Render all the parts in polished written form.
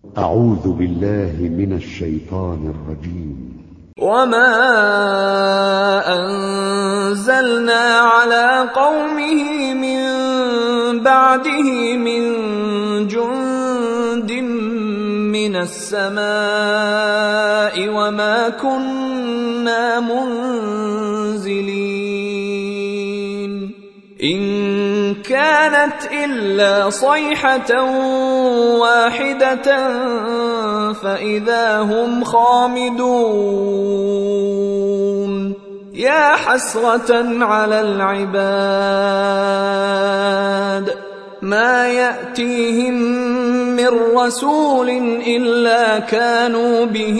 أعوذ بالله من الشيطان الرجيم. وما أنزلنا على قومه من بعده من جند من السماء وما كنا منزلين إن كانت إلا صيحة واحدة فإذا هم خامدون يا حسرة على العباد ما يأتيهم من رسول إلا كانوا به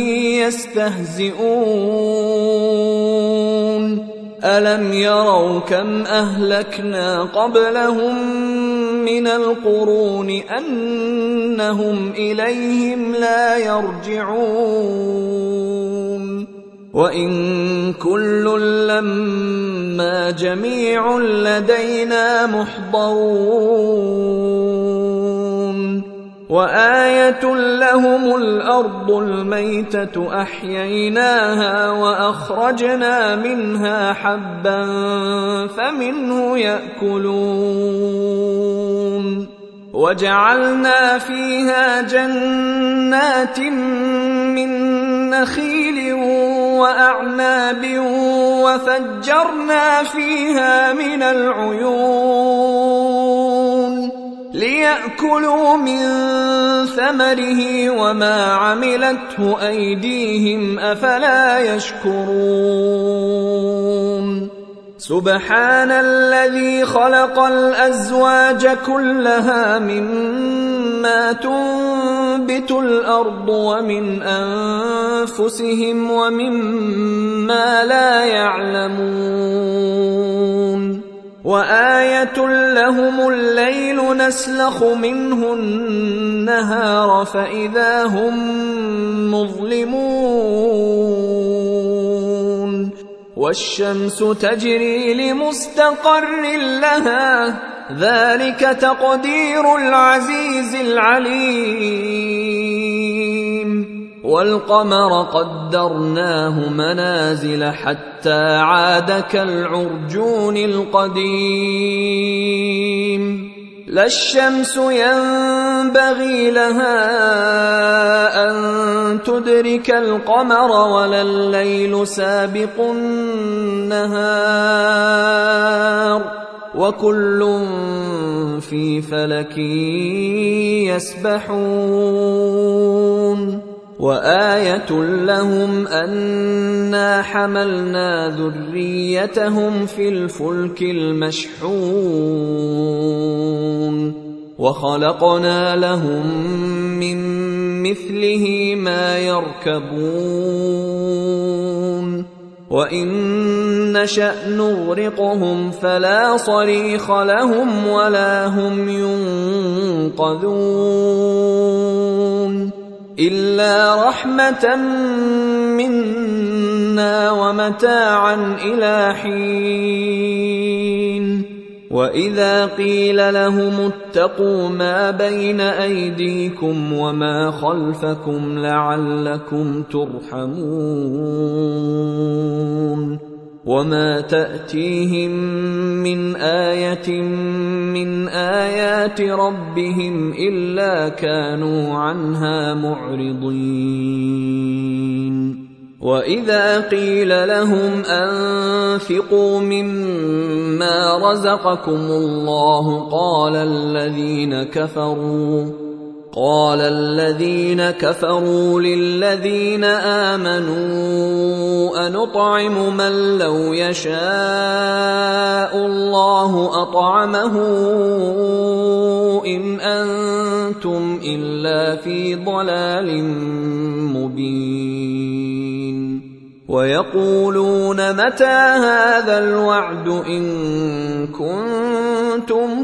يستهزئون ألم يروا كم أهلكنا قبلهم من القرون أنهم إليهم لا يرجعون وإن كل لما جميع لدينا محضرون وآية لهم الأرض الميتة أحييناها وأخرجنا منها حبا فمنه يأكلون وجعلنا فيها جنات من نخيل وأعناب وفجرنا فيها من العيون ليأكلوا من ثمره وما عملته أيديهم أفلا يشكرون سبحان الذي خلق الأزواج كلها مما تنبت الأرض ومن أنفسهم ومما لا يعلمون وآية لهم الليل نسلخ منه النهار فإذا هم مظلمون والشمس تجري لمستقر لها ذلك تقدير العزيز العليم والقمر قدرناه منازل حتى عاد كالعرجون القديم لا الشمس ينبغي لها أن تدرك القمر ولا الليل سابق النهار وكل في فلك يسبحون وآية لهم أنا حملنا ذريتهم في الفلك المشحون وخلقنا لهم من مثله ما يركبون وإن نشأ نغرقهم فلا صريخ لهم ولا هم ينقذون إلا رحمة منا ومتاعا إلى حين وإذا قيل لهم اتقوا ما بين أيديكم وما خلفكم لعلكم ترحمون وما تأتيهم من آية من آيات ربهم إلا كانوا عنها معرضين وإذا قيل لهم أنفقوا مما رزقكم الله قال الذين كفروا للذين آمنوا أنطعم من لو يشاء الله أطعمه إن أنتم إلا في ضلال مبين ويقولون متى هذا الوعد إن كنتم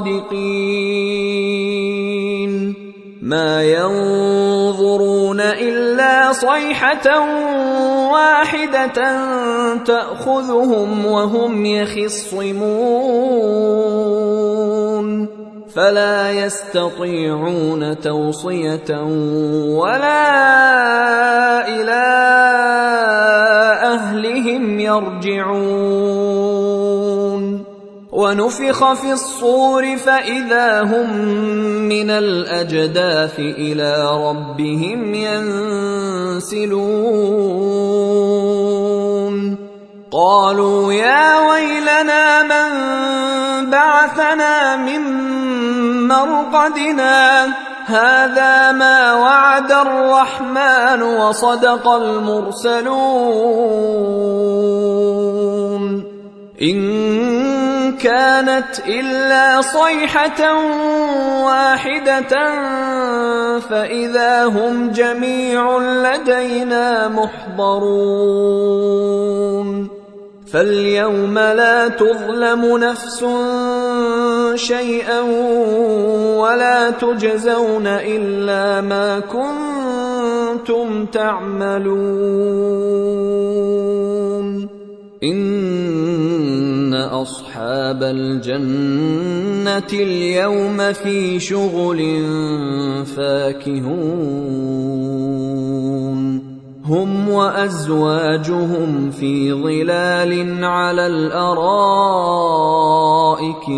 صادقين ما ينظرون إلا صيحة واحدة تأخذهم وهم يخصمون فلا يستطيعون توصية ولا إلى أهلهم يرجعون ونفخ في الصور فإذا هم من الأجداث إلى ربهم ينسلون قالوا يا ويلنا من بعثنا من مرقدنا هذا ما وعد الرحمن وصدق المرسلون إن كانت إلا صيحة واحدة فإذا هم جميع لدينا محضرون فاليوم لا تظلم نفس شيئا ولا تجزون إلا ما كنتم تعملون إن أصحاب الجنة اليوم في شغل فاكهون هم وأزواجهم في ظلال على الأرائك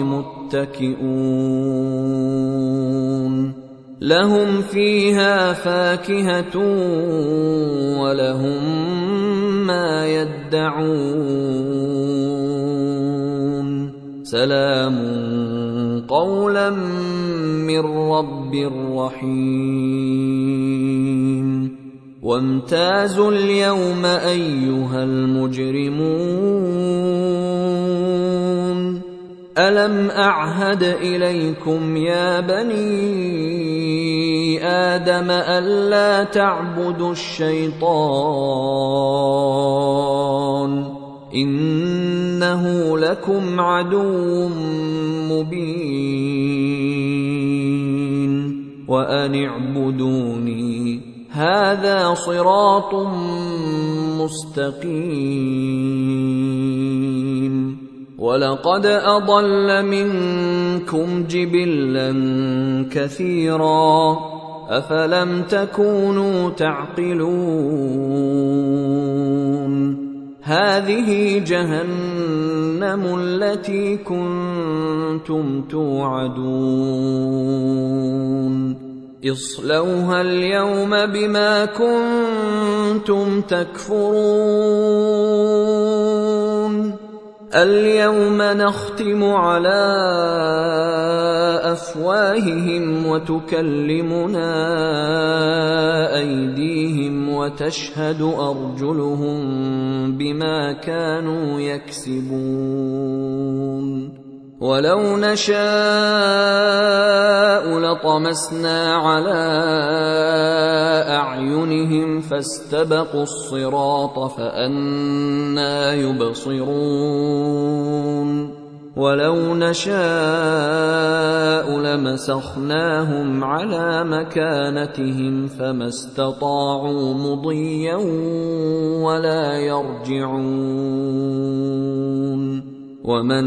متكئون لهم فيها فاكهة ولهم ما يدعون سلام قولا من رب رحيم وامتازوا اليوم أيها المجرمون ألم أعهد إليكم يا بني آدم ألا تعبدوا الشيطان إنه لكم عدو مبين وأن اعبدوني هذا صراط مستقيم ولقد أضل منكم جبلا كثيرا أفلم تكونوا تعقلون هذه جهنم التي كنتم توعدون اصلوها اليوم بما كنتم تكفرون اليوم نختم على أفواههم وتكلمنا أيديهم وتشهد أرجلهم بما كانوا يكسبون ولو نشاء لطمسنا على أعينهم فاستبقوا الصراط فأنى يبصرون ولو نشاء لمسخناهم على مكانتهم فما استطاعوا مضيا ولا يرجعون ومن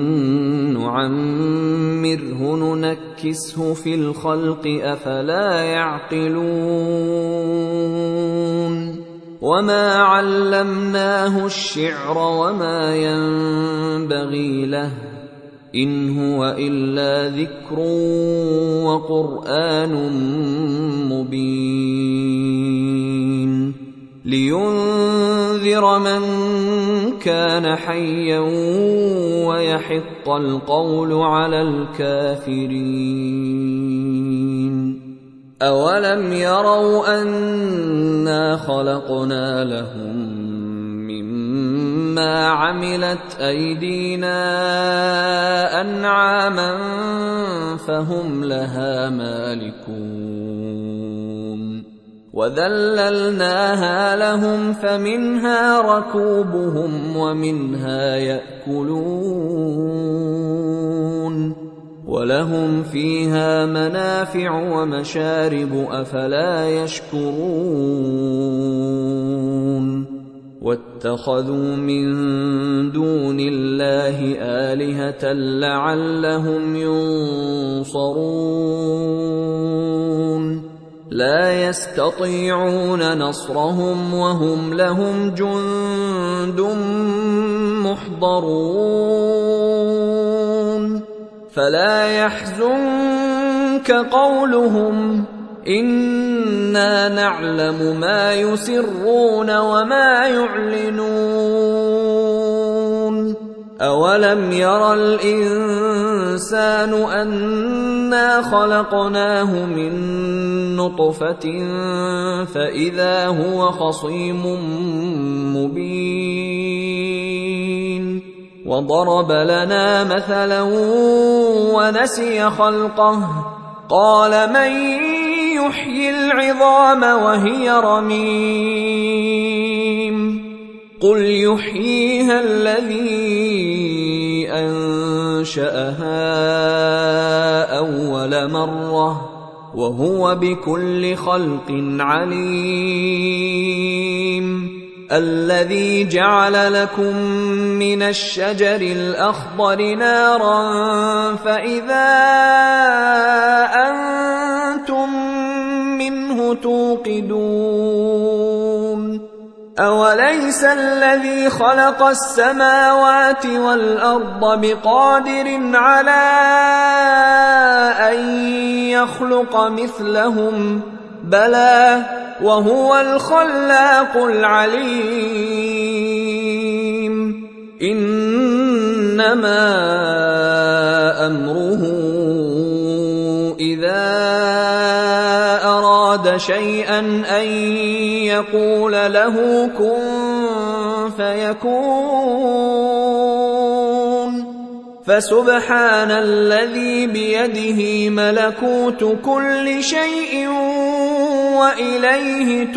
نعمره ننكسه في الخلق أفلا يعقلون وما علمناه الشعر وما ينبغي له إن هو إلا ذكر وقرآن مبين لينذر من كان حيا ويحق القول على الكافرين أولم يروا أنا خلقنا لهم مما عملت أيدينا أنعاما فهم لها مالكون وذللناها لهم فمنها ركوبهم ومنها يأكلون ولهم فيها منافع ومشارب أفلا يشكرون واتخذوا من دون الله آلهة لعلهم ينصرون لا يستطيعون نصرهم وهم لهم جند محضرون فلا يحزنك قولهم إنا نعلم ما يسرون وما يعلنون أولم ير الإنسان أنا خلقناه من نطفة فإذا هو خصيم مبين وضرب لنا مثلا ونسي خلقه قال من يحيي العظام وهي رميم قل يحييها الذي أنشأها أول مرة وهو بكل خلق عليم الذي جعل لكم من الشجر الأخضر نارا فإذا أنتم منه توقدون أوليس الذي خلق السماوات والأرض بقادر على أن يخلق مثلهم بلى وهو الخلاق العليم إنما أمره إذا أراد شيئا أن يقول له كن فيكون فسبحان الذي بيده ملكوت كل شيء وإليه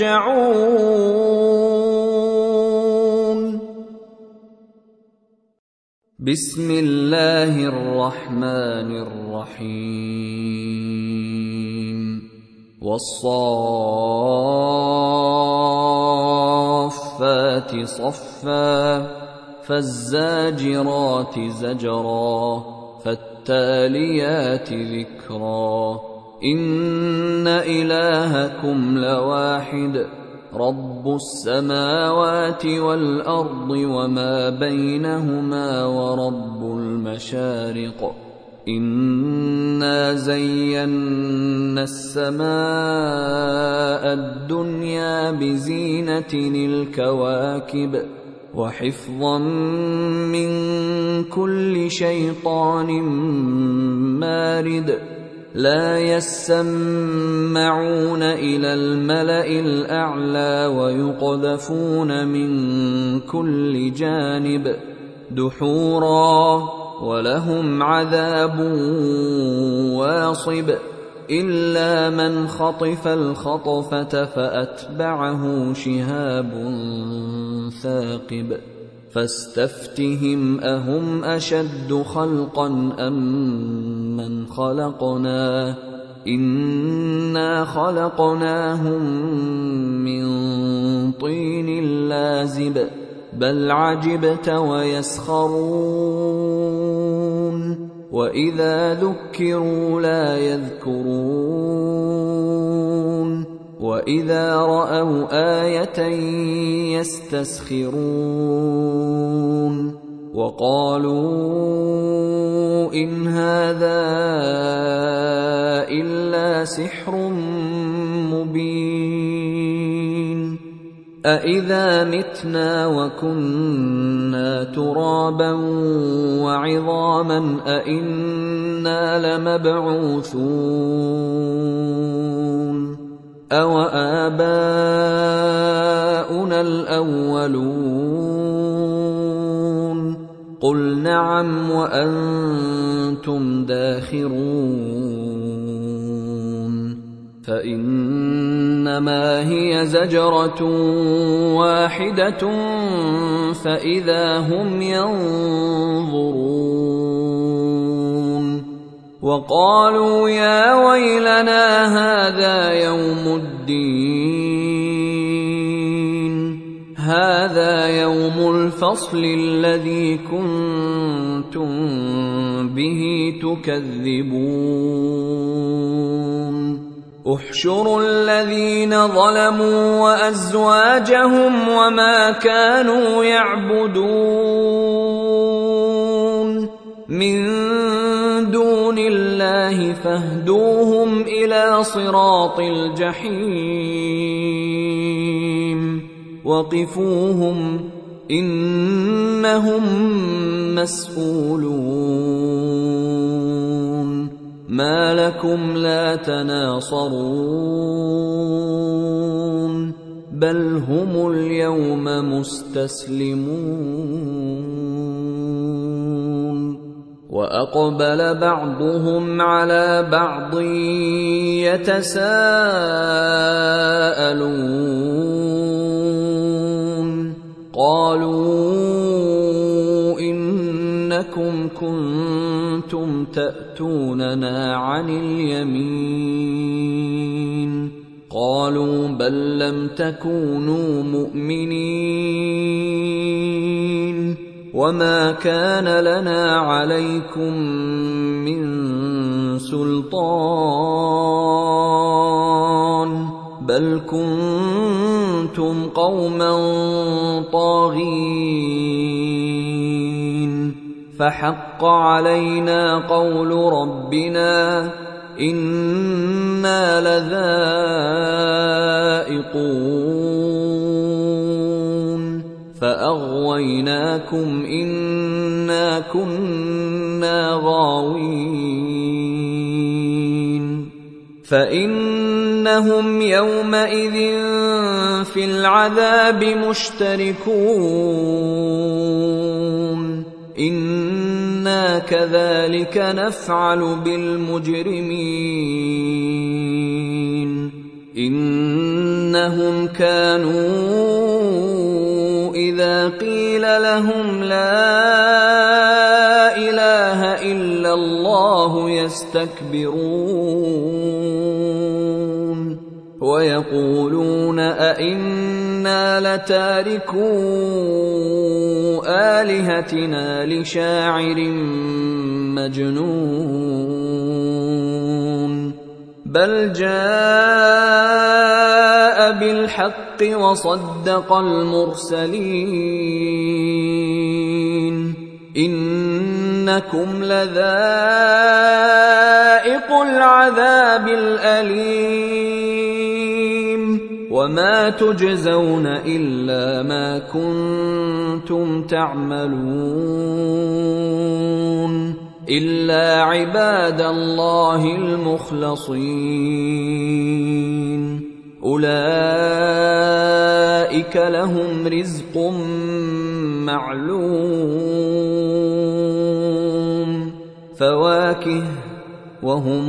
ترجعون بسم الله الرحمن الرحيم والصافات صفا فالزاجرات زجرا فالتاليات ذكرا إن إلهكم لواحد رب السماوات والأرض وما بينهما ورب المشارق إنا زينا السماء الدنيا بزينة الكواكب وحفظا من كل شيطان مارد لا يسمعون إلى الملأ الأعلى ويقذفون من كل جانب دحورا ولهم عذاب واصب إلا من خطف الخطفة فأتبعه شهاب ثاقب فاستفتهم أهم أشد خلقا أم من خلقنا إنا خلقناهم من طين لازب بل عجبت ويسخرون وإذا ذكروا لا يذكرون وإذا رأوا آية يستسخرون وقالوا إن هذا إلا سحر مبين أإذا متنا وكنا ترابا وعظاما أإنا لمبعوثون أوآباؤنا الأولون قل نعم وأنتم داخرون فإنما هي زجرة واحدة فإذا هم ينظرون وقالوا يا ويلنا هذا يوم الدين هذا يوم الفصل الذي كنتم به تكذبون احشروا الذين ظلموا وأزواجهم وما كانوا يعبدون من دون الله فاهدوهم إلى صراط الجحيم وقفوهم إنهم مسؤولون ما لكم لا تناصرون بل هم اليوم مستسلمون وأقبل بعضهم على بعض يتساءلون قالوا إنكم كنتم تأتوننا عن اليمين قالوا بل لم تكونوا مؤمنين وما كان لنا عليكم من سلطان بل كنتم قوما طاغين فحق علينا قول ربنا إنا لذائقون فأغويناكم إنا كنا غاوين فإنهم يومئذ في العذاب مشتركون إنا كذلك نفعل بالمجرمين إنهم كانوا إذا قيل لهم لا إله إلا الله يستكبرون ويقولون أئنا لتاركو آلهتنا لشاعر مجنون بل جاء بالحق وصدق المرسلين إنكم لذائق العذاب الأليم وما تجزون إلا ما كنتم تعملون إلا عباد الله المخلصين أولئك لهم رزق معلوم فواكه وهم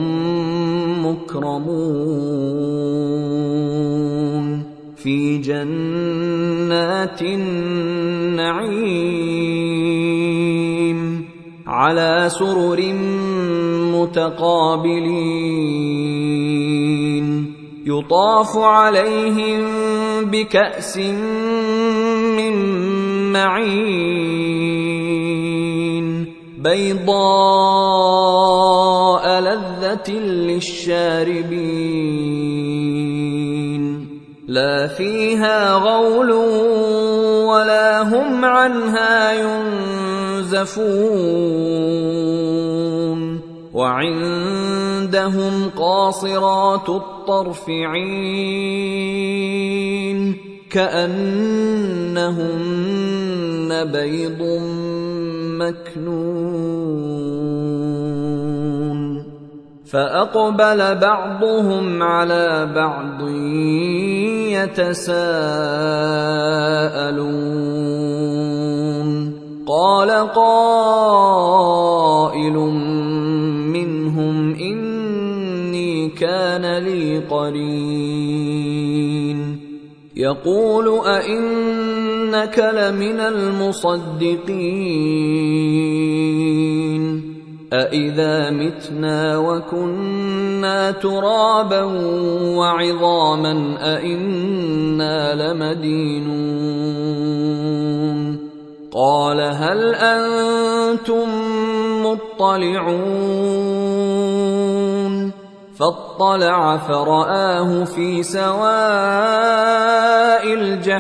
مكرمون في جنات النعيم على سرر متقابلين يطاف عليهم بكأس من معين بيضاء لذة للشاربين لا فيها غول ولا هم عنها ينزفون وعندهم قاصرات الطرف عين كأنهن بيض مكنون فأقبل بعضهم على بعض يتساءلون قال قائل منهم إني كان لي قرين يقول أئنك لمن المصدقين أَإِذَا مِتْنَا وَكُنَّا تُرَابًا وَعِظَامًا أَإِنَّا لَمَدِينُونَ قَالَ هَلْ أَنْتُمْ مُطَّلِعُونَ فَاطَّلَعَ فَرَآهُ فِي سَوَاءِ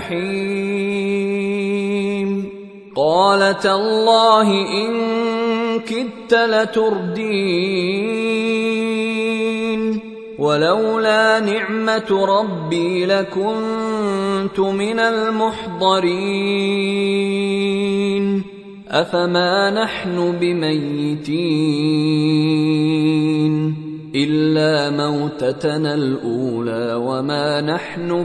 الْجَحِيمِ قَالَ تَاللَّهِ إِن كِدتَّ لَتُرْدِينِ وَلَوْلَا نِعْمَةُ رَبِّي لَكُنتُ مِنَ الْمُحْضَرِينَ أَفَمَا نَحْنُ بِمَيِّتِينَ إِلَّا مَوْتَتَنَا الْأُولَى وَمَا نَحْنُ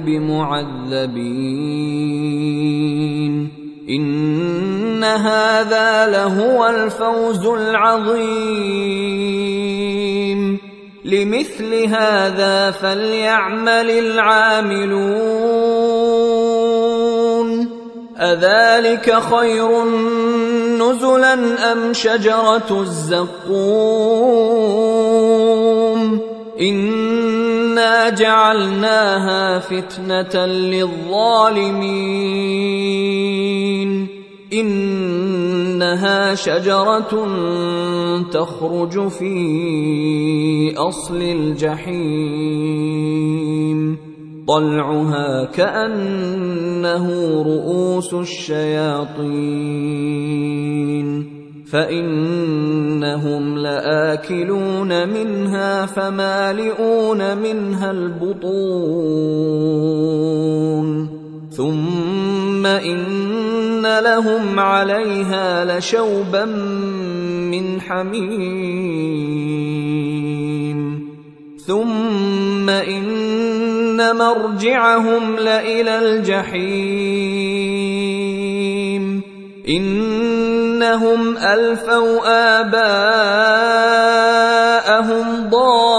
بِمُعَذَّبِينَ إِنَّ هَذَا لَهُوَ الْفَوْزُ الْعَظِيمُ لِمِثْلِ هَذَا فَلْيَعْمَلِ الْعَامِلُونَ أَذَلِكَ خَيْرٌ نُزُلًا أَمْ شَجَرَةُ الزَّقُّومِ إِنَّا جَعَلْنَاهَا فِتْنَةً لِلظَّالِمِينَ إِنَّهَا شَجَرَةٌ تَخْرُجُ فِي أَصْلِ الْجَحِيمِ طَلْعُهَا كَأَنَّهُ رُءُوسُ الشَّيَاطِينِ فَإِنَّهُمْ لَآكِلُونَ مِنْهَا فَمَالِئُونَ مِنْهَا الْبُطُونَ ثُمَّ إِنَّ لَهُمْ عَلَيْهَا لَشَوْبًا مِّنْ حَمِيمٍ ثُمَّ إِنَّ مَرْجِعَهُمْ لَإِلَى الْجَحِيمِ إِنَّهُمْ أَلْفَوْا آبَاءَهُمْ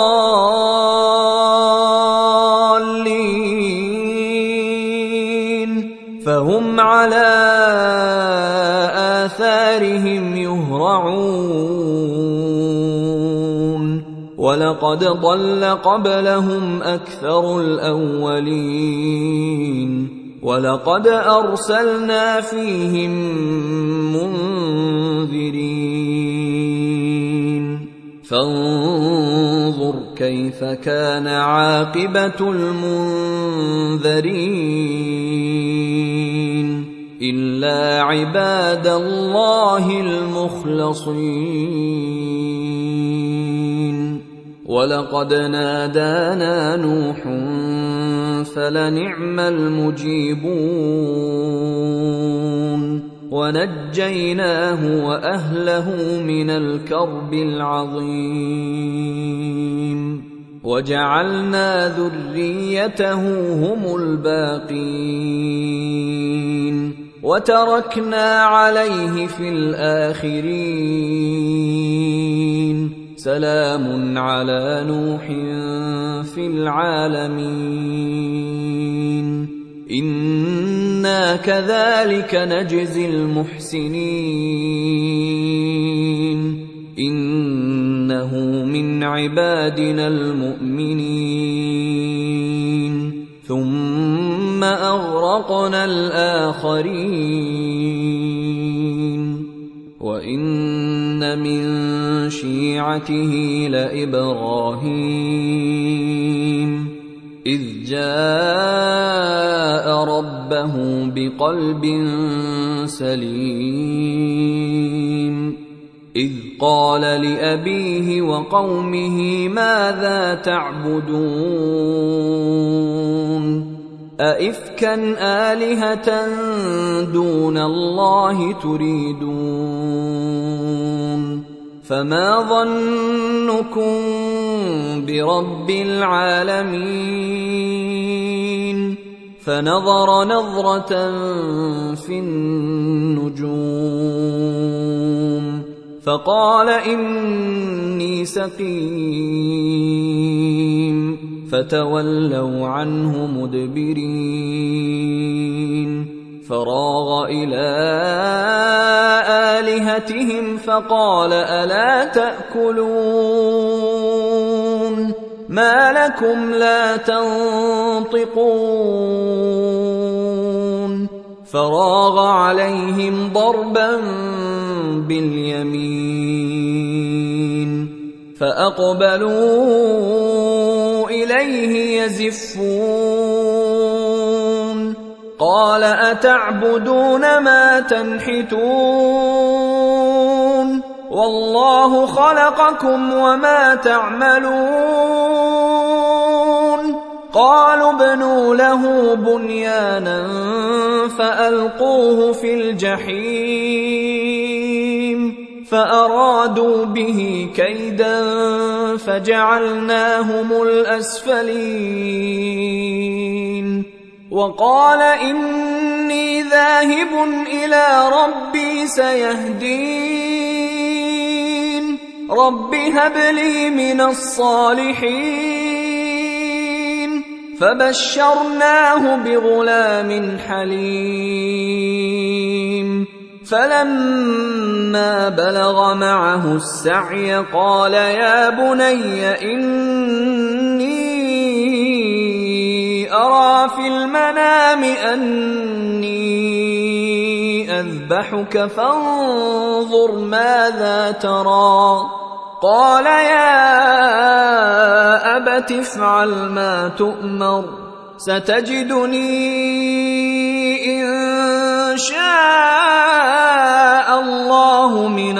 ضَالِّينَ فَهُمْ عَلَىٰ آثَارِهِمْ يُهْرَعُونَ وَلَقَدْ ضَلَّ قَبْلَهُمْ أَكْثَرُ الْأَوَّلِينَ وَلَقَدْ أَرْسَلْنَا فِيهِم مُّنذِرِينَ فَانظُرْ كَيْفَ كَانَ عَاقِبَةُ الْمُنذَرِينَ إِلَّا عِبَادَ اللَّهِ الْمُخْلَصِينَ وَلَقَدْ نَادَانَا نُوحٌ فَلَنِعْمَ الْمُجِيبُونَ وَنَجَّيْنَاهُ وَأَهْلَهُ مِنَ الْكَرْبِ الْعَظِيمِ وَجَعَلْنَا ذُرِّيَّتَهُ هُمُ الْبَاقِينَ وَتَرَكْنَا عَلَيْهِ فِي الْآخِرِينَ سَلَامٌ عَلَىٰ نُوحٍ فِي الْعَالَمِينَ إِنَّا كَذَٰلِكَ نَجْزِي الْمُحْسِنِينَ إِنَّهُ مِنْ عِبَادِنَا الْمُؤْمِنِينَ ثُمَّ أَغْرَقْنَا الْآخَرِينَ وَإِنَّ مِن شِيعَتِهِ لَإِبْرَاهِيمَ إِذْ جَاءَ رَبَّهُ بِقَلْبٍ سَلِيمٍ إِذْ قَالَ لِأَبِيهِ وَقَوْمِهِ مَاذَا تَعْبُدُونَ أَئِفْكًا آلِهَةً دُونَ اللَّهِ تُرِيدُونَ فَمَا ظَنُّكُم بِرَبِّ الْعَالَمِينَ فَنَظَرَ نَظْرَةً فِي النُّجُومِ فَقَالَ إِنِّي سَقِيمٌ فَتَوَلَّوْا عَنْهُ مُدْبِرِينَ فراغ إلى آلهتهم فقال ألا تأكلون ما لكم لا تنطقون فراغ عليهم ضربا باليمين فأقبلوا إليه يزفون قال أتعبدون ما تنحتون والله خلقكم وما تعملون قالوا ابنوا له بنيانا فألقوه في الجحيم فأرادوا به كيدا فجعلناهم الأسفلين وقال إني ذاهب إلى ربي سيهدين رب هب لي من الصالحين فبشرناه بغلام حليم فلما بلغ معه السعي قال يا بني إني أرى في المنام أني أذبحك فانظر ماذا ترى قال يا أبت افعل ما تؤمر ستجدني إن شاء الله من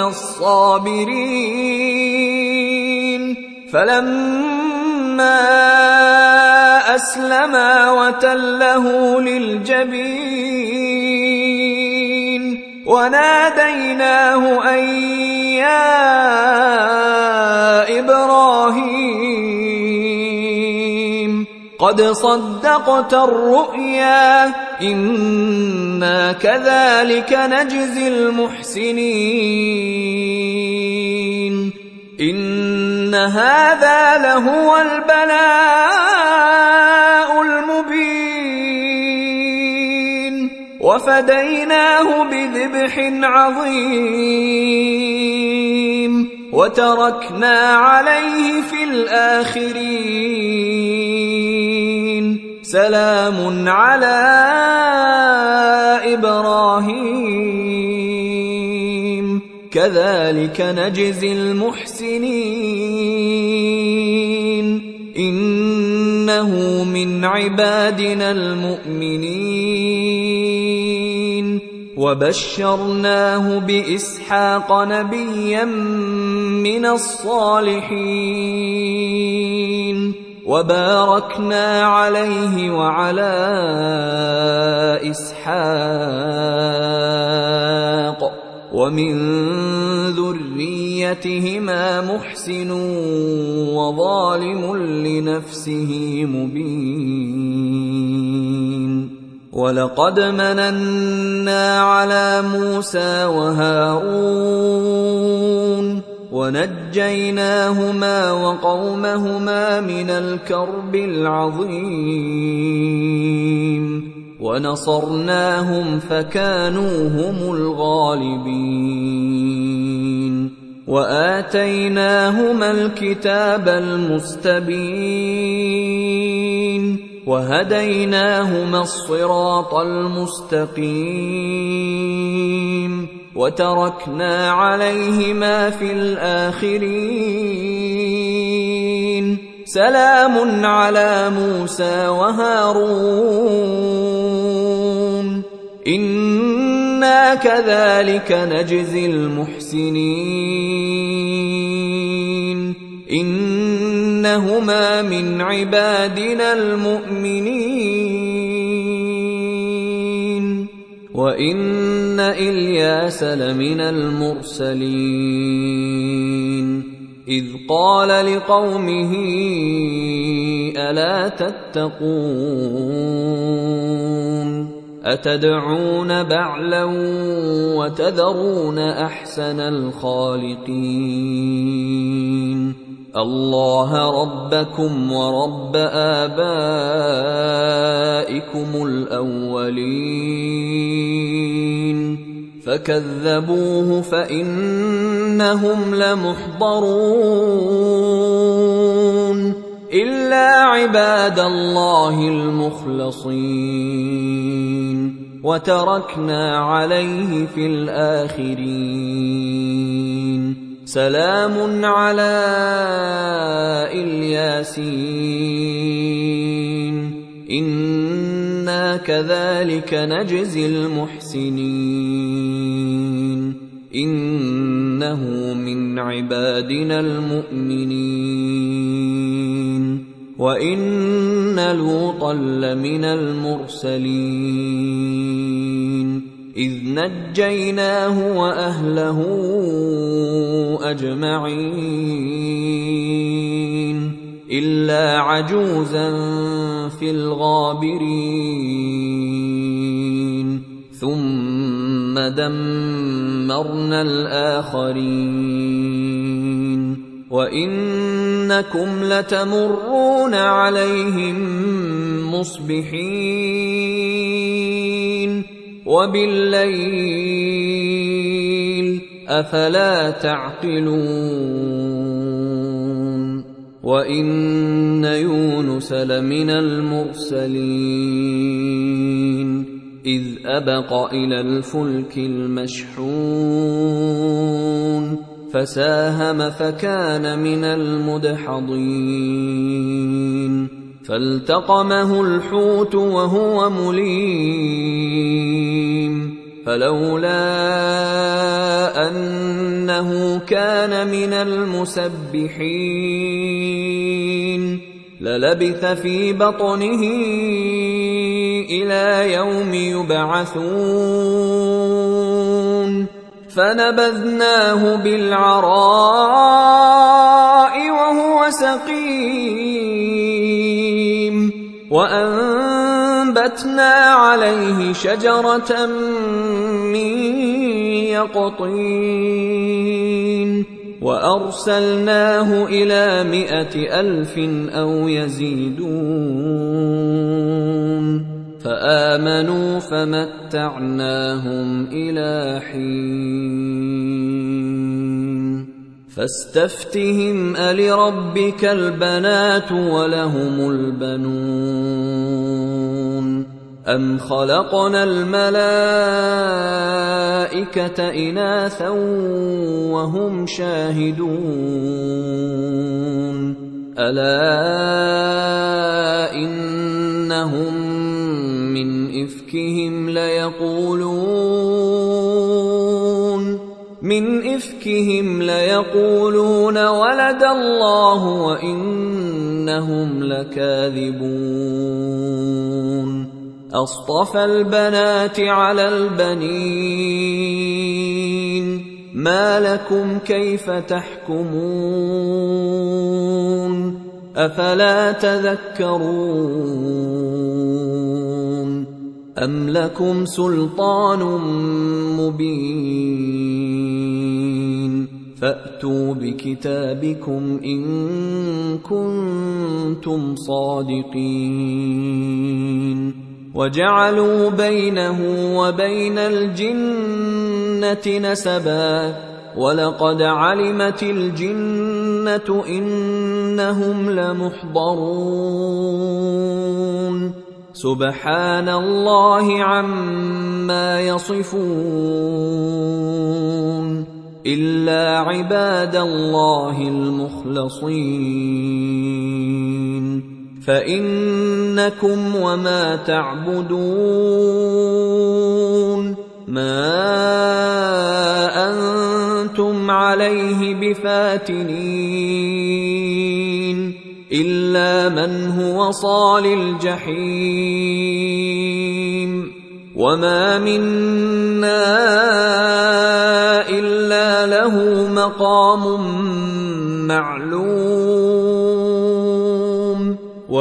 الصابرين فلما أسلما وتله للجبين وناديناه أن يا إبراهيم قد صدقت الرؤيا إنا كذلك نجزي المحسنين إن هذا لهو البلاء المبين وفديناه بذبح عظيم وتركنا عليه في الآخرين سلام على إبراهيم كذلك نجزي المحسنين إنه من عبادنا المؤمنين وبشرناه بإسحاق نبيا من الصالحين وباركنا عليه وعلى إسحاق ومن ذريتهما محسن وظالم لنفسه مبين ولقد مننا على موسى وهارون ونجيناهما وقومهما من الكرب العظيم ونصرناهم فكانوا هم الغالبين وآتيناهما الكتاب المستبين وهديناهما الصراط المستقيم وتركنا عليهما في الآخرين سلام على موسى وهارون إنا كذلك نجزي المحسنين إنهما من عبادنا المؤمنين وإن إلياس لمن المرسلين إذ قال لقومه ألا تتقون أتدعون بعلا وتذرون أحسن الخالقين الله ربكم ورب آبائكم الأولين فكذبوه فإنهم لمحضرون إلا عباد الله المخلصين وتركنا عليه في الآخرين سلام على الياسين إنا كذلك نجزي المحسنين إنه من عبادنا المؤمنين وإن لوطا لمن المرسلين إذ نجيناه وأهله أجمعين إلا عجوزا في الغابرين ثم دمرنا الآخرين وإنكم لتمرون عليهم مصبحين وبالليل أفلا تعقلون وإن يونس لمن المرسلين إذ أبق إلى الفلك المشحون فساهم فكان من المدحضين فالتقمه الحوت وهو مليم فلولا أنه كان من المسبحين للبث في بطنه إلى يوم يبعثون فنبذناه بالعراء وهو سقيم وأنبتنا عليه شجرة من يقطين وأرسلناه إلى 100,000 أو يزيدون فآمنوا فمتعناهم إلى حين فاستفتهم ألربك البنات ولهم البنون أم خلقنا الملائكة إناثا وهم شاهدون ألا إنهم من إفكهم ليقولون ولد الله وإنهم لكاذبون أصطفى البنات على البنين ما لكم كيف تحكمون أفلا تذكرون أم لكم سلطان مبين فأتوا بكتابكم إن كنتم صادقين وجعلوا بينه وبين الجنة نسبا ولقد علمت الجنة إنهم لمحضرون سبحان الله عما يصفون إلا عباد الله المخلصين فإنكم وما تعبدون ما أنتم عليه بفاتنين إلا من هو صال الجحيم وما منا إلا له مقام معلوم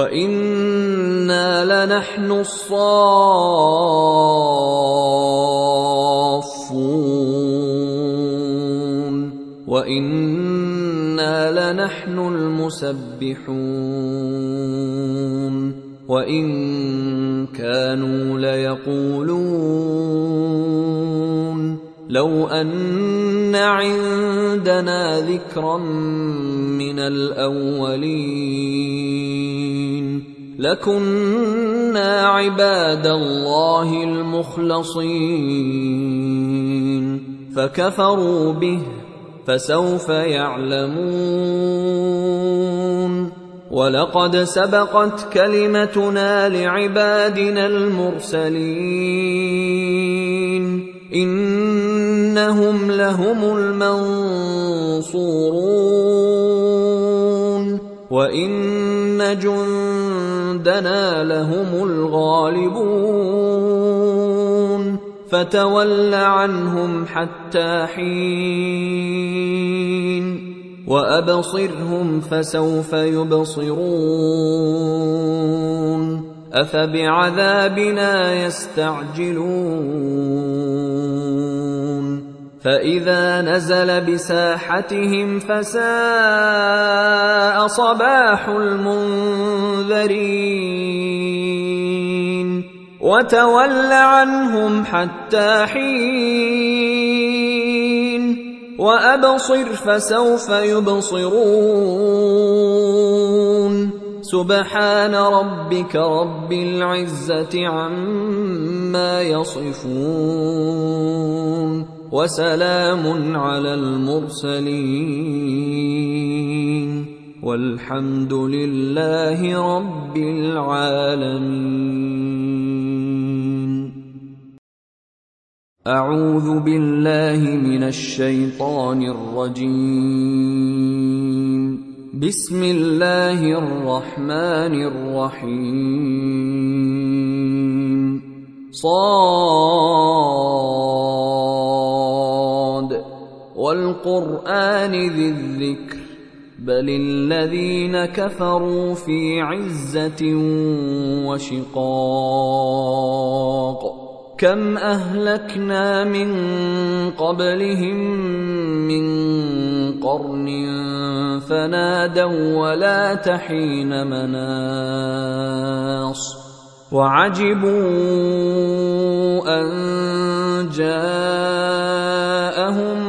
وإنا لنحن الصافون وإنا لنحن المسبحون وإن كانوا ليقولون لو أن عندنا ذكرا من الأولين لكنا عباد الله المخلصين فكفروا به فسوف يعلمون ولقد سبقت كلمتنا لعبادنا المرسلين إنهم لهم المنصورون وإن جندنا لهم الغالبون فتول عنهم حتى حين وأبصرهم فسوف يبصرون أفبعذابنا يستعجلون فإذا نزل بساحتهم فساء صباح المنذرين وتول عنهم حتى حين وأبصر فسوف يبصرون سبحان ربك رب العزة عما يصفون وسلام على المرسلين والحمد لله رب العالمين. أعوذ بالله من الشيطان الرجيم. بسم الله الرحمن الرحيم. صاد والقرآن ذي الذكر بل الذين كفروا في عزة وشقاق كم أهلكنا من قبلهم من قرن فنادوا ولا تحين مناص وعجبوا أن جاءهم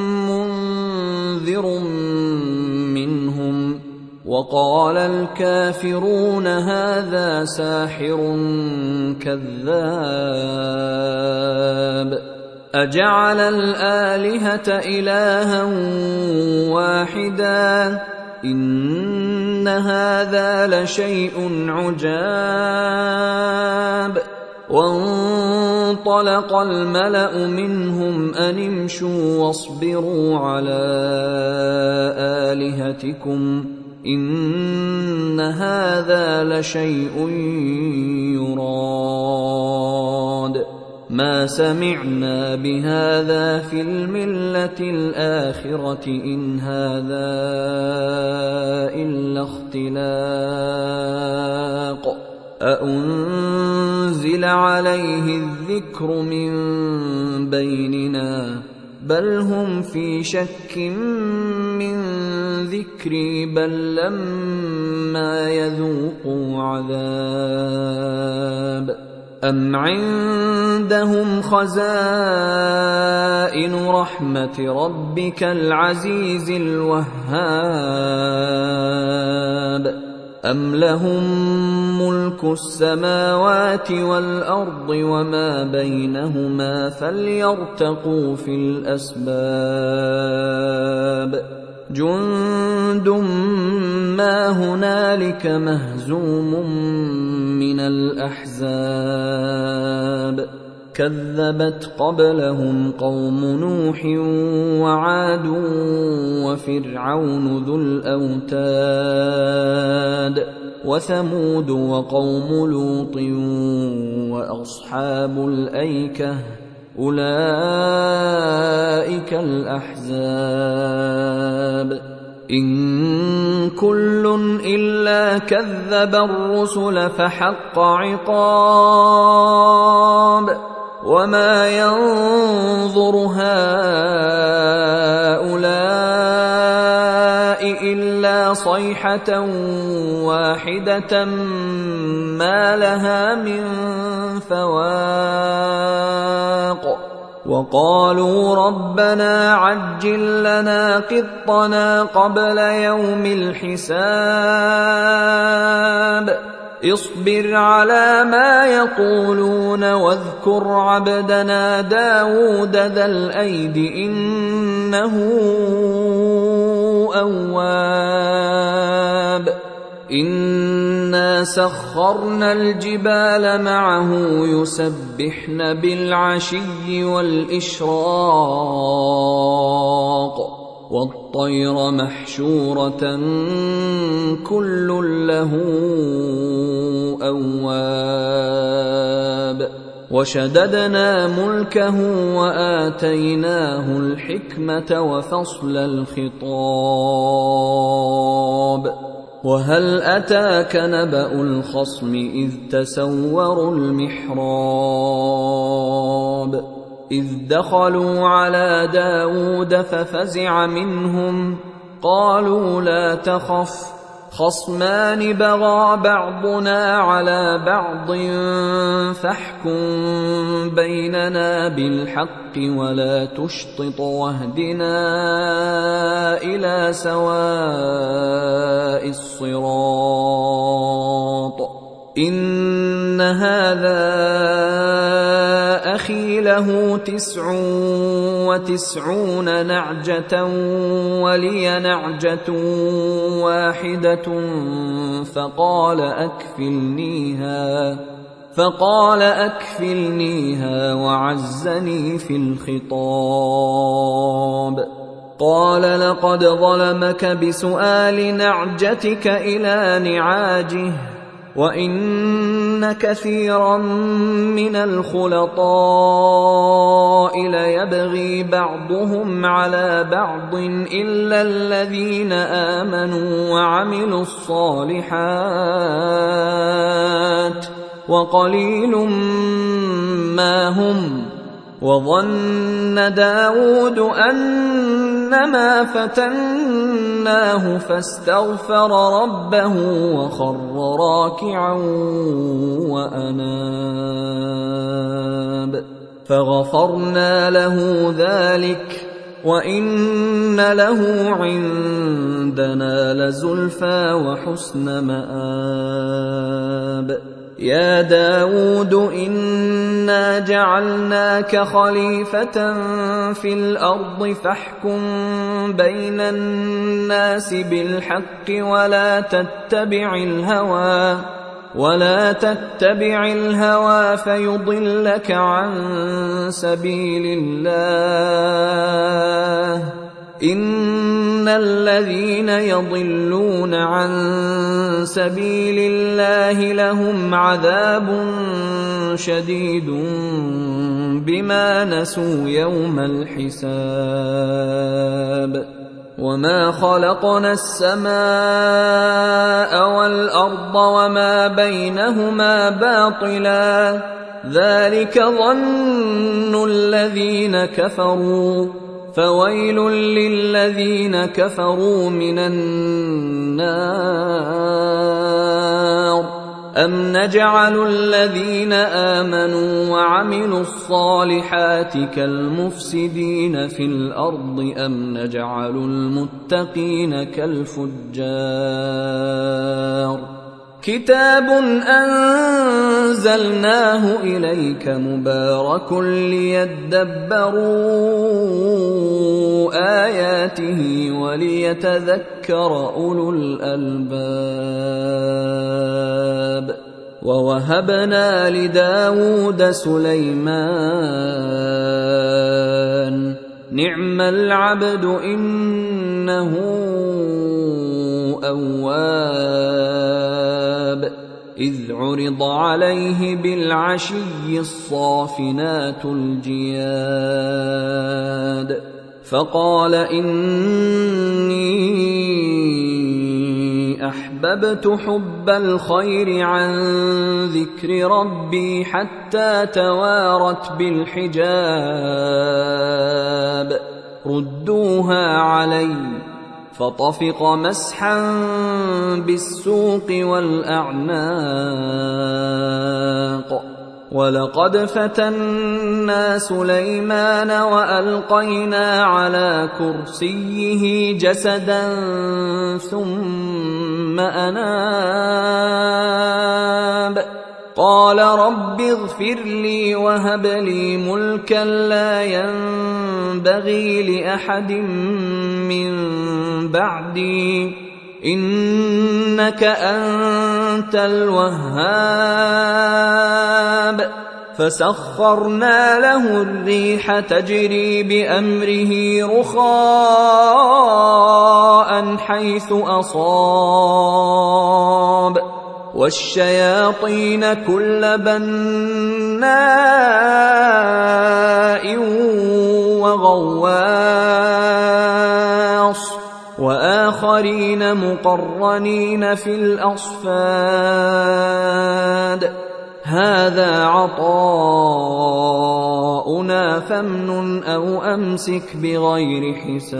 منذر منهم وقال الكافرون هذا ساحر كذاب أجعل الآلهة إلها واحدا إن هذا لشيء عجاب وانطلق الملأ منهم أن امشوا واصبروا على آلهتكم إن هذا لشيء يراد ما سمعنا بهذا في الملة الآخرة إن هذا إلا اختلاق أأنزل عليه الذكر من بيننا بل هم في شك من ذكري بل لما يذوقوا عذاب أم عندهم خزائن رحمة ربك العزيز الوهاب أم لهم ملك السماوات والأرض وما بينهما فليرتقوا في الأسباب جند ما هنالك مهزوم من الأحزاب كذبت قبلهم قوم نوح وعاد وفرعون ذو الأوتاد وثمود وقوم لوط وأصحاب الأيكة أولئك الأحزاب إن كل إلا كذب الرسل فحق عقاب وما ينظر هؤلاء إلا صيحة واحدة ما لها من فواق وقالوا ربنا عجل لنا قطنا قبل يوم الحساب اصبر على ما يقولون واذكر عبدنا داود ذا الأيد إنه أواب إنا سخرنا الجبال معه يسبحن بالعشي والإشراق والطير محشورة كل له أواب وشددنا ملكه وآتيناه الحكمة وفصل الخطاب وهل أتاك نبأ الخصم إذ تسوروا المحراب إذ دخلوا على داود ففزع منهم قالوا لا تخف خصمان بغى بعضنا على بعض فاحكم بيننا بالحق ولا تشطط واهدنا إلى سواء الصراط إن هذا أخي له 99 نعجة ولي نعجة واحدة فقال أكفلنيها وعزني في الخطاب قال لقد ظلمك بسؤال نعجتك إلى نعاجه وإن كثيرا من الخلطاء ليبغي بعضهم على بعض إلا الذين آمنوا وعملوا الصالحات وقليل ما هم وظن داود أنما فتناه فاستغفر ربه وخر راكعا وأناب فغفرنا له ذلك وإن له عندنا لزلفى وحسن مآب يا داود إنا جعلناك خليفة في الأرض فاحكم بين الناس بالحق ولا تتبع الهوى فيضلك عن سبيل الله إن الذين يضلون عن سبيل الله لهم عذاب شديد بما نسوا يوم الحساب وما خلقنا السماء والأرض وما بينهما باطلا ذلك ظن الذين كفروا فويل للذين كفروا من النار أم نجعل الذين آمنوا وعملوا الصالحات كالمفسدين في الأرض أم نجعل المتقين كالفجار كتاب أنزلناه إليك مبارك ليدبروا آياته وليتذكر أولو الألباب ووهبنا لداود سليمان نعم العبد إنه أواب إذ عرض عليه بالعشي الصافنات الجياد فقال إني أحببت حب الخير عن ذكر ربي حتى توارت بالحجاب ردوها علي فطفق مسحا بالسوق والأعناق وَلَقَدْ فَتَنَّا سُلَيْمَانَ وَأَلْقَيْنَا عَلَى كُرْسِيِّهِ جَسَدًا ثُمَّ أَنَابَ قَالَ رَبِّ اغْفِرْ لِي وَهَبْ لِي مُلْكًا لَّا يَنبَغِي لِأَحَدٍ مِّن بَعْدِي إِنَّكَ أَنتَ الْوَهَّابُ فَسَخَّرْنَا لَهُ الرِّيحَ تَجْرِي بِأَمْرِهِ رُخَاءً حَيْثُ أَصَابَ وَالشَّيَاطِينَ كُلَّ بَنَّاءٍ وَغَوَّاصٍ وَآخَرِينَ مُقَرَّنِينَ فِي الْأَصْفَادِ هَذَا عَطَاؤُنَا فَامْنُنْ أَوْ أَمْسِكْ بِغَيْرِ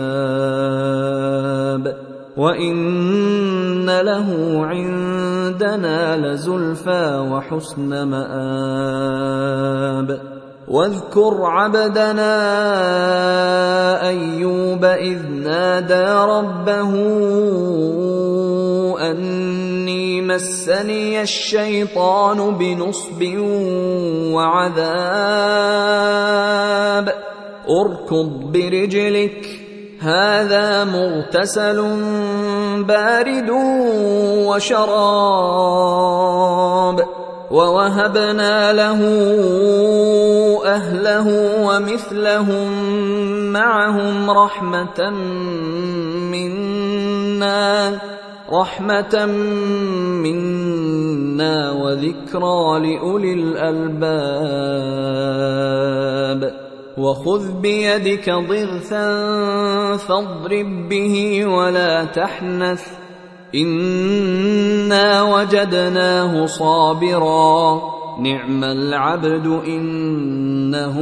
حِسَابٍ وَإِنَّ لَهُ عِندَنَا لَزُلْفَىٰ وَحُسْنَ مَآبٍ وَاذْكُرْ عَبْدَنَا أَيُّوبَ إِذْ نَادَىٰ رَبَّهُ أَنِّي مَسَّنِيَ الشَّيْطَانُ بِنُصْبٍ وَعَذَابٍ ارْكُضْ بِرِجْلِكَ هَٰذَا مُغْتَسَلٌ بَارِدٌ وَشَرَابٌ وَوَهَبْنَا لَهُ أَهْلَهُ وَمِثْلَهُم مَّعَهُمْ رَحْمَةً مِّنَّا وَذِكْرَىٰ لِأُولِي الْأَلْبَابِ وَخُذْ بِيَدِكَ ضِغْثًا فَاضْرِب بِّهِ وَلَا تَحْنَثْ إِنَّا وَجَدْنَاهُ صَابِرًا نِعْمَ الْعَبْدُ إِنَّهُ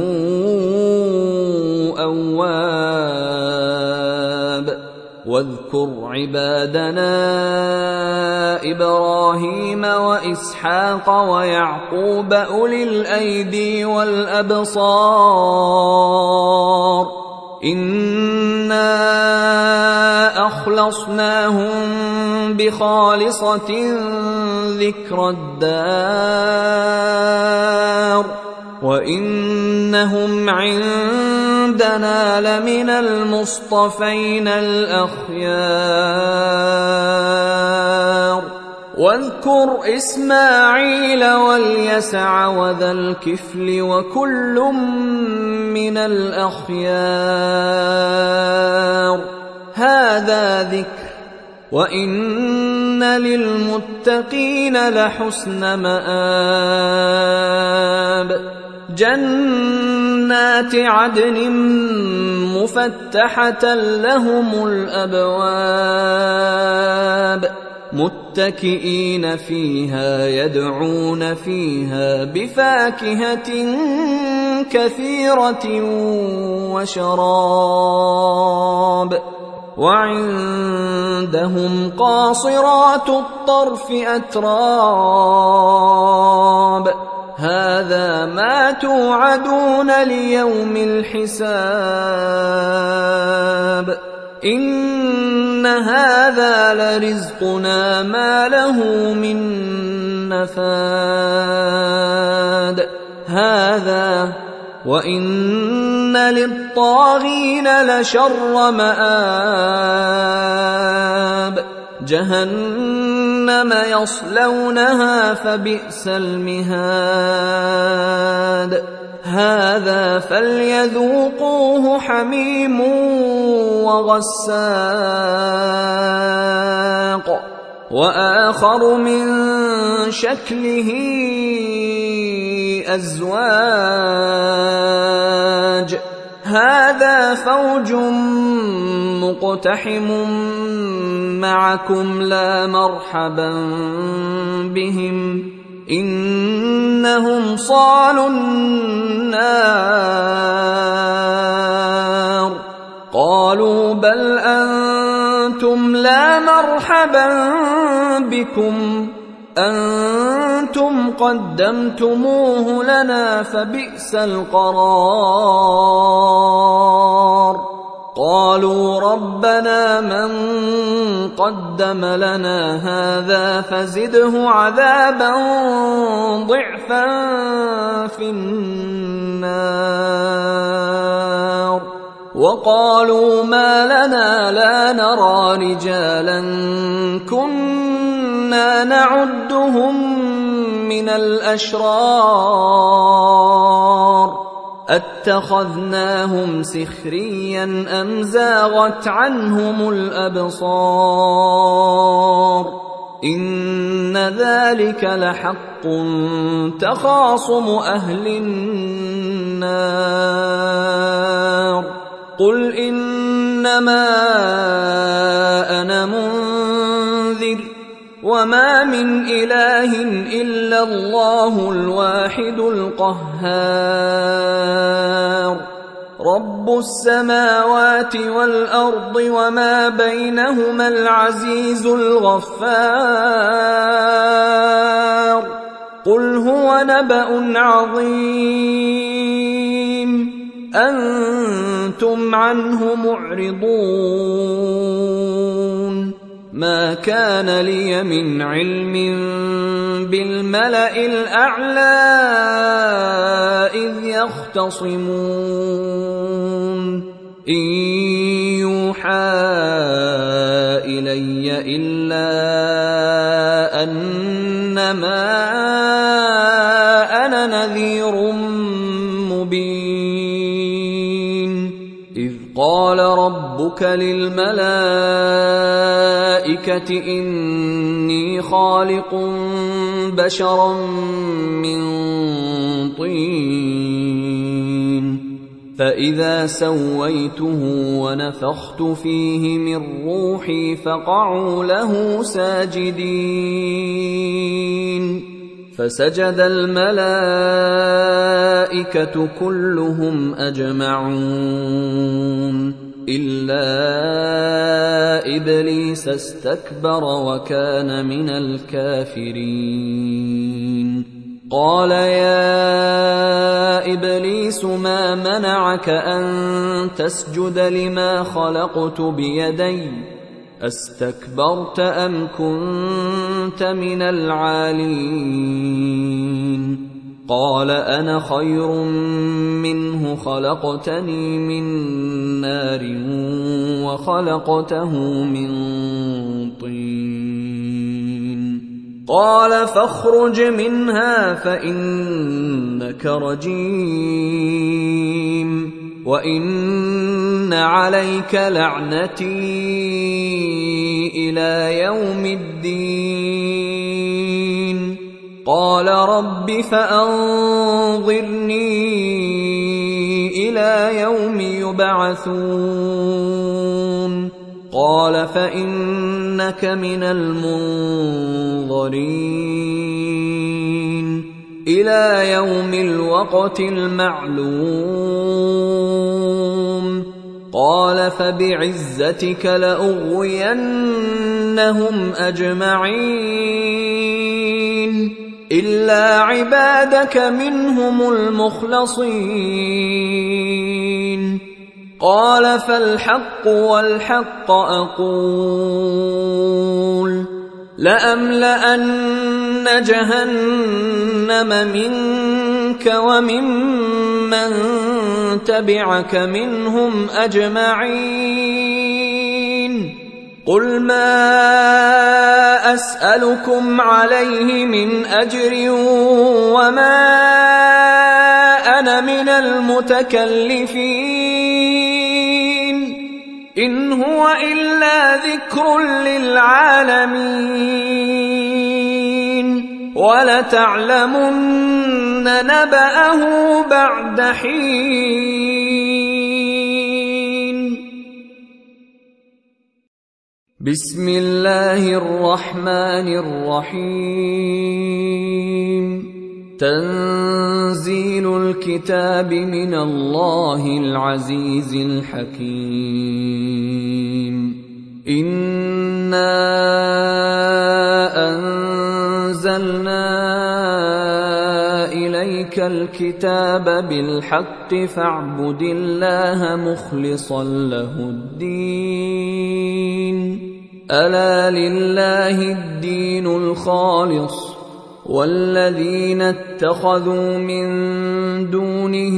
أَوَّابٌ وَاذْكُرْ عِبَادَنَا إِبْرَاهِيمَ وَإِسْحَاقَ وَيَعْقُوبَ أُولِي الْأَيْدِي وَالْأَبْصَارِ إِنَّا أَخْلَصْنَاهُم بِخَالِصَةٍ ذِكْرَى الدَّارِ وَإِنَّهُمْ عِندَنَا لَمِنَ الْمُصْطَفَيْنَ الْأَخْيَارِ وَاذْكُرْ إِسْمَاعِيلَ وَالْيَسَعَ وَذَا الْكِفْلِ وَكُلٌّ مِّنَ الْأَخْيَارِ هَذَا ذِكْرٌ وَإِنَّ لِلْمُتَّقِينَ لَحُسْنَ مَآبٍ جَنَّاتِ عَدْنٍ مُّفَتَّحَةً لَّهُمُ الْأَبْوَابُ مُتَّكِئِينَ فِيهَا يَدْعُونَ فِيهَا بِفَاكِهَةٍ كَثِيرَةٍ وَشَرَابٍ وَعِندَهُمْ قَاصِرَاتُ الطَّرْفِ أَتْرَابٌ هَذَا مَا تُوعَدُونَ لِيَوْمِ الْحِسَابِ إِنَّ هَذَا لَرِزْقُنَا مَا لَهُ مِن نَّفَادٍ هَذَا وَإِنَّ لِلطَّاغِينَ لَشَرَّ مَآبٍ جَهَنَّمَ يَصْلَوْنَهَا فَبِئْسَ الْمِهَادُ هَذَا فَلْيَذُوقُوهُ حَمِيمٌ وَغَسَّاقٌ وَآخَرُ مِن شَكْلِهِ أَزْوَاجٌ هَذَا فَوْجٌ مُقْتَحِمٌ مَّعَكُمْ لَا مَرْحَبًا بِهِمْ إِنَّهُمْ صَالُو النَّارِ قَالُوا بَلْ أَنتُمْ لَا مَرْحَبًا بِكُمْ أنتم قدمتموه لنا فبئس القرار. قالوا ربنا من قدم لنا هذا فزده عذابا ضعفا في النار. وقالوا ما لنا لا نرى رجالا كنا نعدهم من الأشرار أتخذناهم سخريا أم زاغت عنهم الأبصار إن ذلك لحق تخاصم أهل النار. قل إنما أنا منذر وما من إله إلا الله الواحد القهار رب السماوات والأرض وما بينهما العزيز الغفار. قل هو نبأ عظيم أنتم عنه معرضون. ما كان لي من علم بالملأ الأعلى إذ يختصمون إن يوحى إلي إلا أنما أنا نذير مبين. إذ قال ربك للملائكة إني خالق بشرا من طين فإذا سويته ونفخت فيه من روحي فقعوا له ساجدين. فسجد الملائكة كلهم أجمعون إلا إبليس استكبر وكان من الكافرين. قال يا إبليس ما منعك أن تسجد لما خلقت بيدي أستكبرت أم كنت من العالين؟ قال أنا خير منه خلقتني من نار وخلقته من طين. قال فاخرج منها فإنك رجيم وإن عليك لعنتي إلى يوم الدين. قال رب فأنظرني إلى يوم يبعثون. قال فإنك من المنظرين إلى يوم الوقت المعلوم. قال فبعزتك لأغوينهم أجمعين إلا عبادك منهم المخلصين. قال فالحق والحق أقول لأملأن جهنم منك وممن تبعك منهم أجمعين. قل ما أسألكم عليه من أجر وما أنا من المتكلفين إن هو إلا ذكر للعالمين ولتعلمن نبأه بعد حين. بسم الله الرحمن الرحيم. تنزيل الكتاب من الله العزيز الحكيم. إنا أنزلنا أنزلنا إليك الكتاب بالحق فاعبد الله مخلصا له الدين ألا لله الدين الخالص والذين اتخذوا من دونه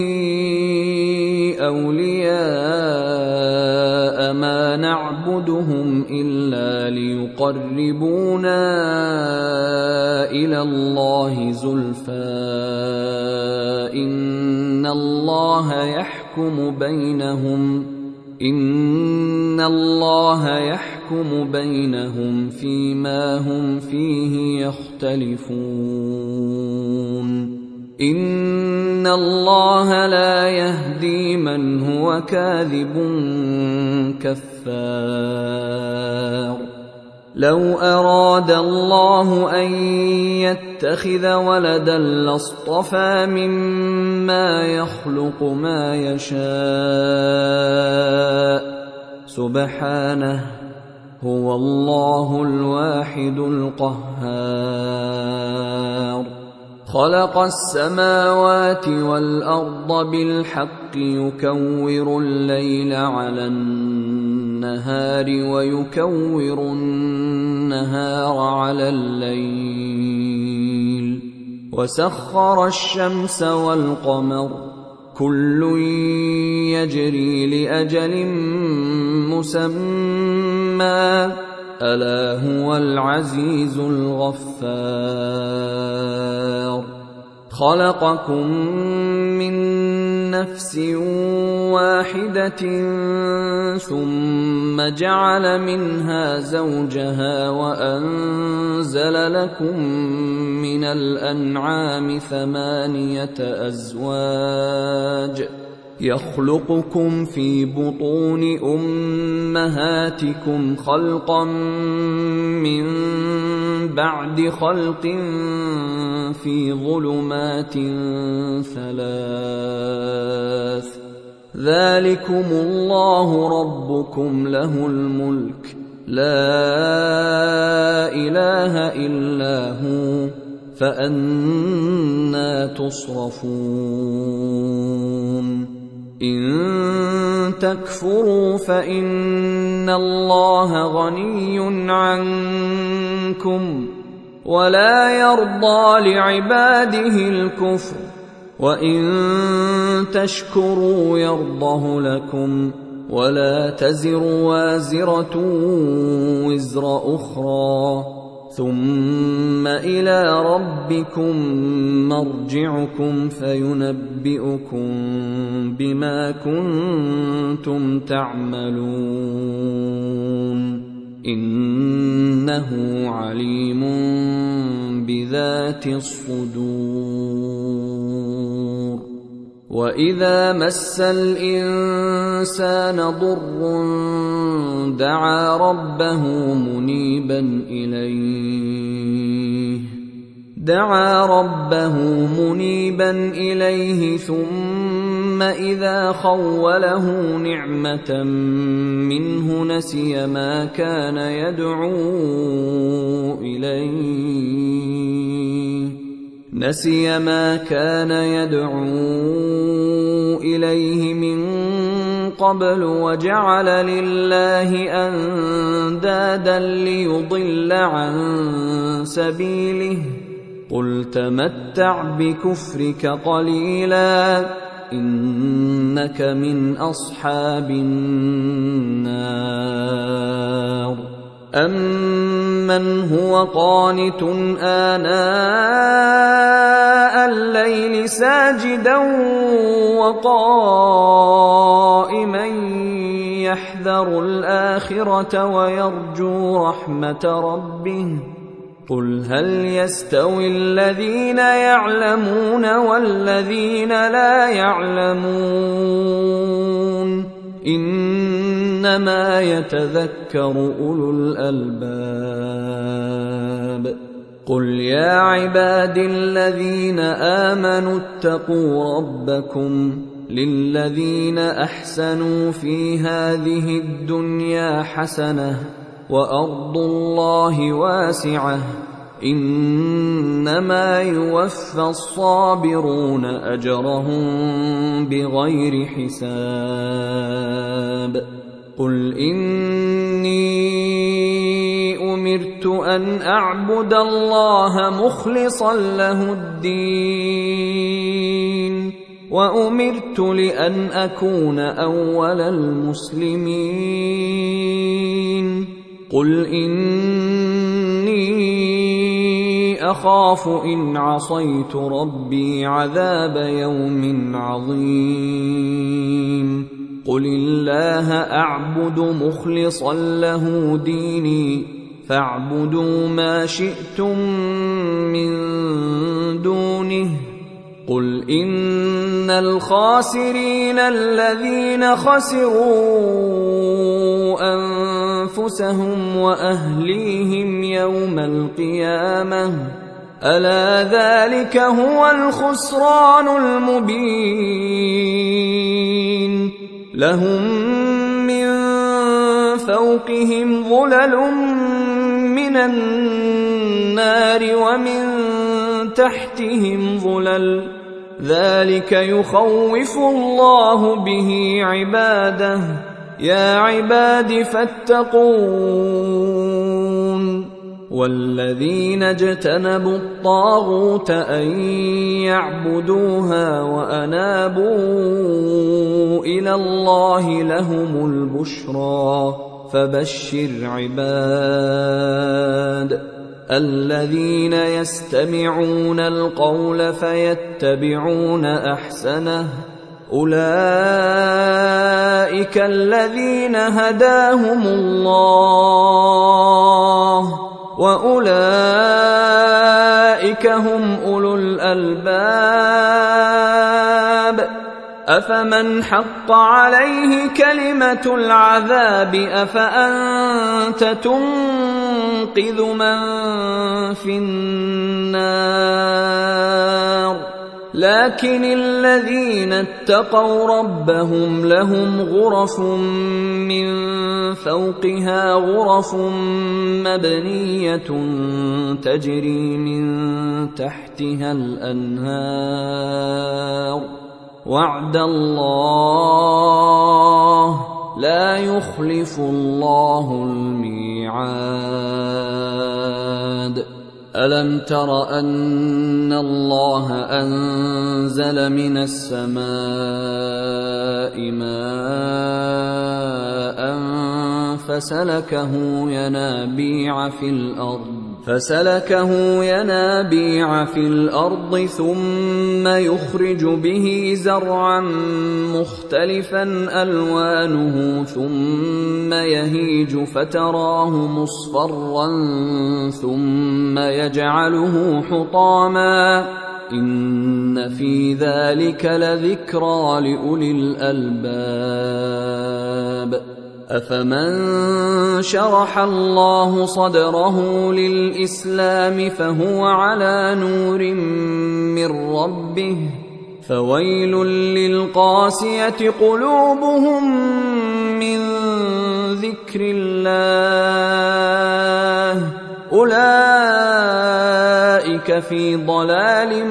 أولياء ما نعبدهم إلا ليقربونا إلى الله زلفى إن الله يحكم بينهم فيما هم فيه يختلفون إن الله لا يهدي من هو كاذب كفار لو أراد الله أن يتخذ ولدا لاصطفى مما يخلق ما يشاء سبحانه هو الله الواحد القهار خلق السماوات والأرض بالحق يكور الليل على النهار ويكور النهار على الليل وسخر الشمس والقمر كل يجري لأجل مسمى ألا هو العزيز الغفار خلقكم من نفس واحدة ثم جعل منها زوجها وأنزل لكم من الأنعام 8 أزواج يخلقكم في بطون أمهاتكم خلقا من بعد خلق في ظلمات 3 ذلكم الله ربكم له الملك لا إله إلا هو فأنى تصرفون إن تكفروا فإن الله غني عنكم ولا يرضى لعباده الكفر وإن تشكروا يرضه لكم ولا تزر وازرة وزر أخرى ثم إلى ربكم مرجعكم فينبئكم بما كنتم تعملون إنه عليم بذات الصدور وإذا مس الإنسان ضر دعا ربه منيبا إليه ثم إذا خوله نعمة منه نسي ما كان يدعو إليه من قبل وجعل لله أندادا ليضل عن سبيله قل تمتع بكفرك قليلا إنك من أصحاب النار أمن هو قانت آناء الليل ساجدا وقائما يحذر الآخرة ويرجو رحمة ربه قل هل يستوي الذين يعلمون والذين لا يعلمون إنما يتذكر أولو الألباب قل يا عبادي الذين آمنوا اتقوا ربكم للذين أحسنوا في هذه الدنيا حسنة وأرض الله واسعة إنما يوفى الصابرون أجرهم بغير حساب قل إني أمرت أن أعبد الله مخلصا له الدين وأمرت لأن أكون أول المسلمين قل إني أخاف إن عصيت ربي عذاب يوم عظيم قل الله أعبد مخلصا له ديني فاعبدوا ما شئتم من دونه قل إن الخاسرين الذين خسروا أنفسهم وأهليهم يوم القيامة ألا ذلك هو الخسران المبين لهم من فوقهم ظلل من النار ومن تحتهم ظلل ذلك يخوف الله به عباده يا عباد فاتقون والذين اجتنبوا الطاغوت أن يعبدوها وأنابوا إلى الله لهم البشرى فبشر عباد الذين يستمعون القول فيتبعون أحسنه أولئك الذين هداهم الله وأولئك هم أولو الألباب أفمن حق عليه كلمة العذاب أفأنت تنقذ من في النار لكن الذين اتقوا ربهم لهم غرف من فوقها غرف مبنية تجري من تحتها الأنهار وعد الله لا يخلف الله الميعاد ألم تر أن الله أنزل من السماء ماء فسلكه ينابيع في الأرض ثم يخرج به زرعا مختلفا ألوانه ثم يهيج فتراه مصفرا ثم يجعله حطاما إن في ذلك لذكرى لأولي الألباب أفمن شرح الله صدره للإسلام فهو على نور من ربه فويل للقاسية قلوبهم من ذكر الله أولئك في ضلال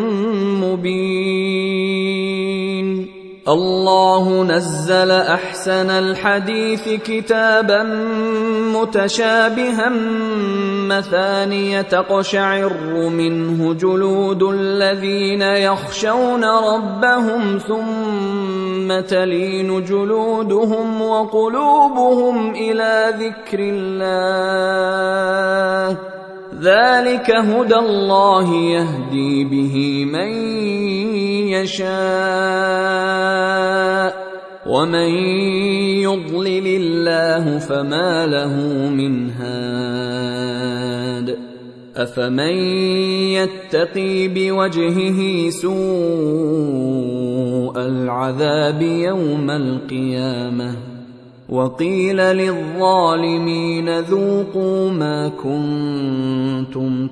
مبين الله نزل أحسن الحديث كتابا متشابها مثانية تقشعر منه جلود الذين يخشون ربهم ثم تلين جلودهم وقلوبهم إلى ذكر الله ذلك هدى الله يهدي به من يشاء ومن يضلل الله فما له من هاد أفمن يتقي بوجهه سوء العذاب يوم القيامة وقيل للظالمين ذوقوا ما كنتم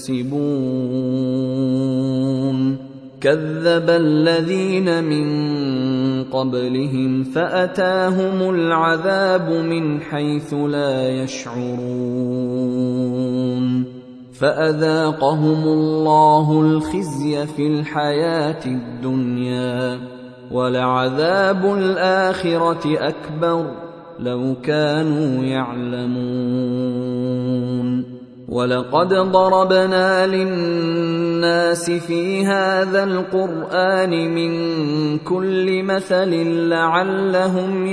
تكسبون كذب الذين من قبلهم فأتاهم العذاب من حيث لا يشعرون فأذاقهم الله الخزي في الحياة الدنيا ولعذاب الآخرة أكبر لو كانوا يعلمون ولقد ضربنا للناس في هذا القرآن من كل مثل لعلهم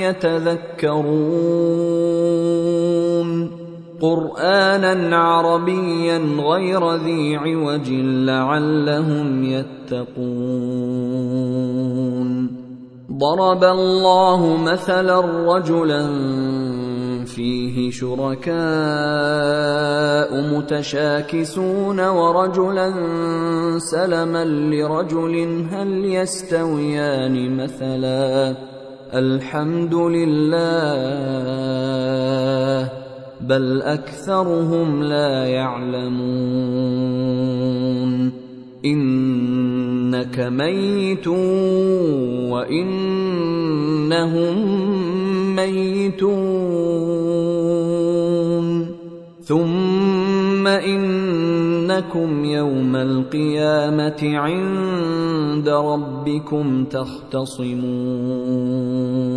يتذكرون قرآنا عربيا غير ذي عوج لعلهم يتقون ضرب الله مثلا رجلا فيه شركاء متشاكسون ورجلا سلما لرجل هل يستويان مثلا الحمد لله بل أكثرهم لا يعلمون إنك ميت وإنهم ميتون ثم إنكم يوم القيامة عند ربكم تختصمون